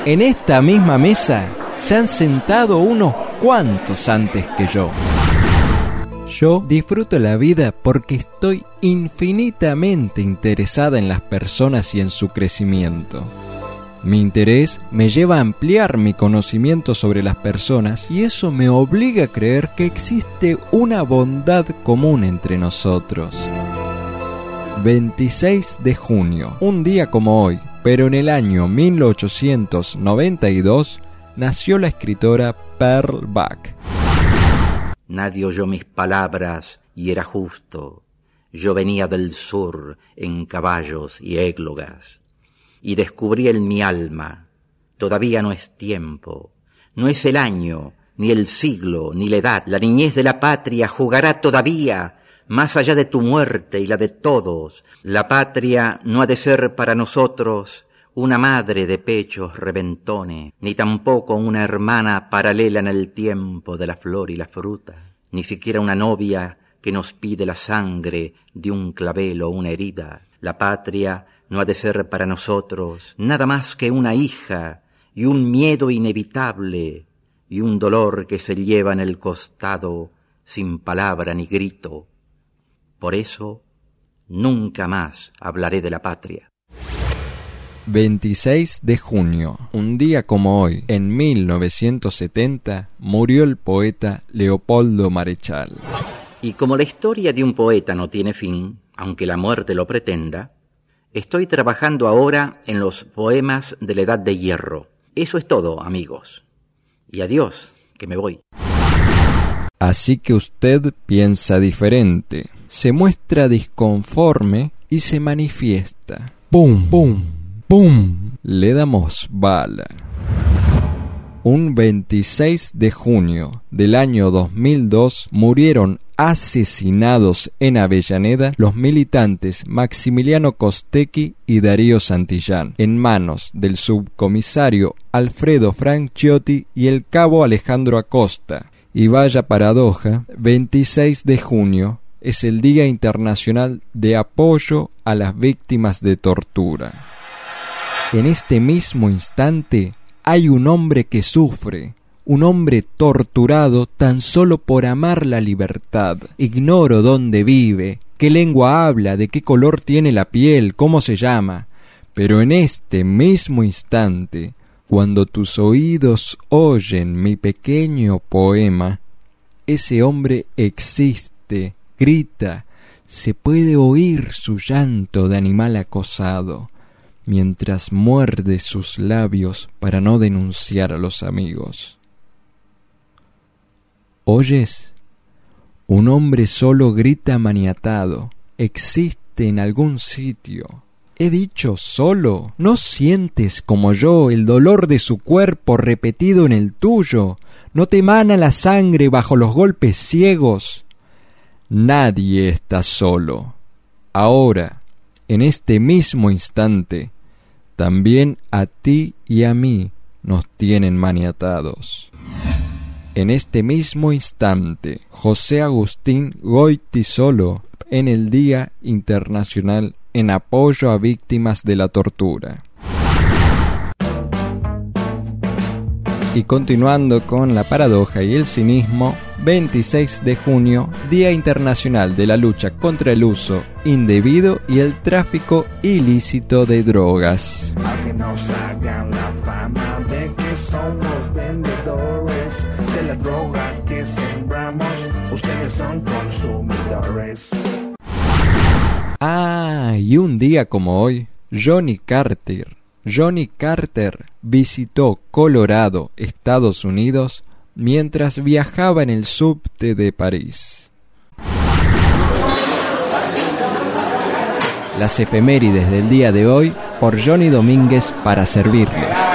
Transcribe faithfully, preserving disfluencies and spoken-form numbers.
En esta misma mesa se han sentado unos cuantos antes que yo. Yo disfruto la vida porque estoy infinitamente interesada en las personas y en su crecimiento. Mi interés me lleva a ampliar mi conocimiento sobre las personas y eso me obliga a creer que existe una bondad común entre nosotros. veintiséis de junio, un día como hoy, pero en el año mil ochocientos noventa y dos, nació la escritora Pearl Buck. Nadie oyó mis palabras y era justo. Yo venía del sur en caballos y églogas. Y descubrí en mi alma, todavía no es tiempo, no es el año, ni el siglo, ni la edad. La niñez de la patria jugará todavía, más allá de tu muerte y la de todos. La patria no ha de ser para nosotros una madre de pechos reventones, ni tampoco una hermana paralela en el tiempo de la flor y la fruta, ni siquiera una novia que nos pide la sangre de un clavel o una herida. La patria no ha de ser para nosotros nada más que una hija y un miedo inevitable y un dolor que se lleva en el costado sin palabra ni grito. Por eso, nunca más hablaré de la patria. veintiséis de junio, un día como hoy, en mil novecientos setenta, murió el poeta Leopoldo Marechal. Y como la historia de un poeta no tiene fin, aunque la muerte lo pretenda, estoy trabajando ahora en los poemas de la Edad de Hierro. Eso es todo, amigos. Y adiós, que me voy. Así que usted piensa diferente, se muestra disconforme y se manifiesta. ¡Pum! ¡Pum! ¡Pum! Le damos bala. Un veintiséis de junio del año dos mil dos murieron asesinados en Avellaneda los militantes Maximiliano Costecchi y Darío Santillán, en manos del subcomisario Alfredo Franciotti y el cabo Alejandro Acosta. Y vaya paradoja, veintiséis de junio es el Día Internacional de Apoyo a las Víctimas de Tortura. En este mismo instante hay un hombre que sufre, un hombre torturado tan solo por amar la libertad. Ignoro dónde vive, qué lengua habla, de qué color tiene la piel, cómo se llama, pero en este mismo instante, cuando tus oídos oyen mi pequeño poema, ese hombre existe, grita, se puede oír su llanto de animal acosado, mientras muerde sus labios para no denunciar a los amigos. ¿Oyes? Un hombre solo grita maniatado, existe en algún sitio. He dicho solo, ¿no sientes como yo el dolor de su cuerpo repetido en el tuyo? ¿No te emana la sangre bajo los golpes ciegos? Nadie está solo. Ahora, en este mismo instante, también a ti y a mí nos tienen maniatados. En este mismo instante, José Agustín Goytisolo, en el Día Internacional en apoyo a víctimas de la tortura. Y continuando con la paradoja y el cinismo, veintiséis de junio, Día Internacional de la Lucha contra el Uso Indebido y el Tráfico Ilícito de Drogas. A que nos hagan la fama de que somos vendedores de la droga que sembramos, ustedes son consumidores. Ah, y un día como hoy, Johnny Carter, Johnny Carter visitó Colorado, Estados Unidos, mientras viajaba en el subte de París. Las efemérides del día de hoy por Johnny Domínguez para servirles.